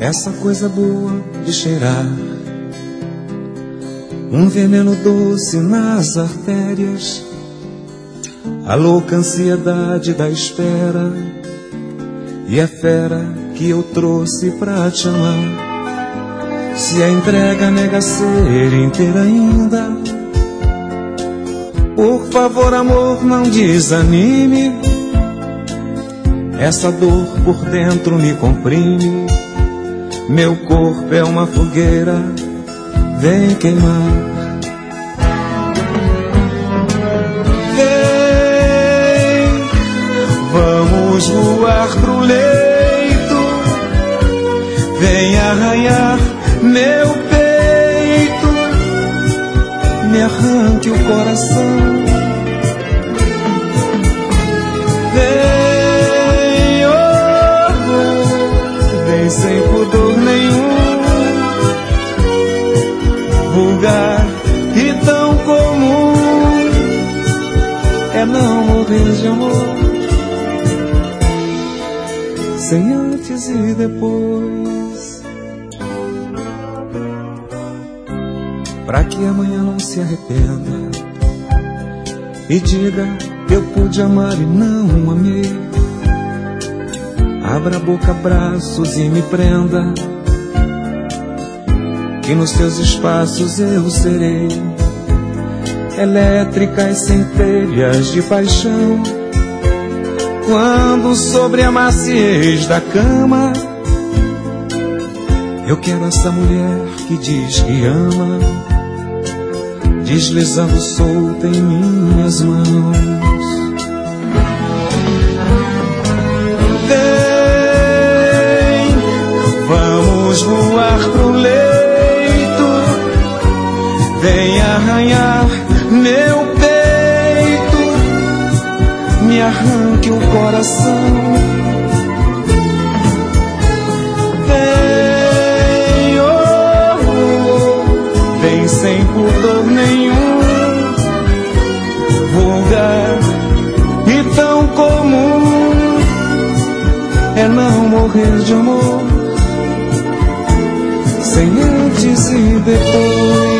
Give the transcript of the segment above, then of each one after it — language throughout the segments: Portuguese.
essa coisa boa de cheirar, um veneno doce nas artérias, a louca ansiedade da espera, e é fera que eu trouxe pra te amar. Se a entrega nega ser inteira ainda, por favor, amor, não desanime. Essa dor por dentro me comprime, meu corpo é uma fogueira, vem queimar. Vem, vamos voar pro leito, vem arranhar meu peito, me arranque o coração. Vem, oh, vem sem pudor nenhum, vulgar e tão comum é não morrer de amor, sem antes e depois, pra que amanhã não se arrependa e diga: eu pude amar e não amei. Abra a boca, braços e me prenda, que nos teus espaços eu serei elétricas centelhas de paixão. Quando sobre a maciez da cama eu quero essa mulher que diz que ama, deslizando solta em minhas mãos. Vem, vamos voar pro leito, vem arranhar meu peito, me arranque o coração. Vem, oh, vem sem pudor nenhum, vulgar e tão comum é não morrer de amor, sem antes e depois.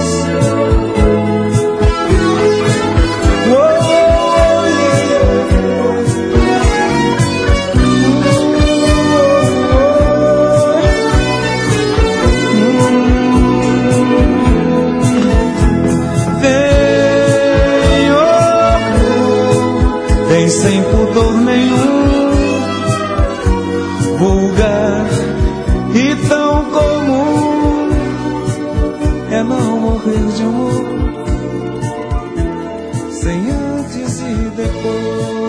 Vem sem pudor nenhum, vulgar e tão comum é não morrer de amor, sem antes e depois.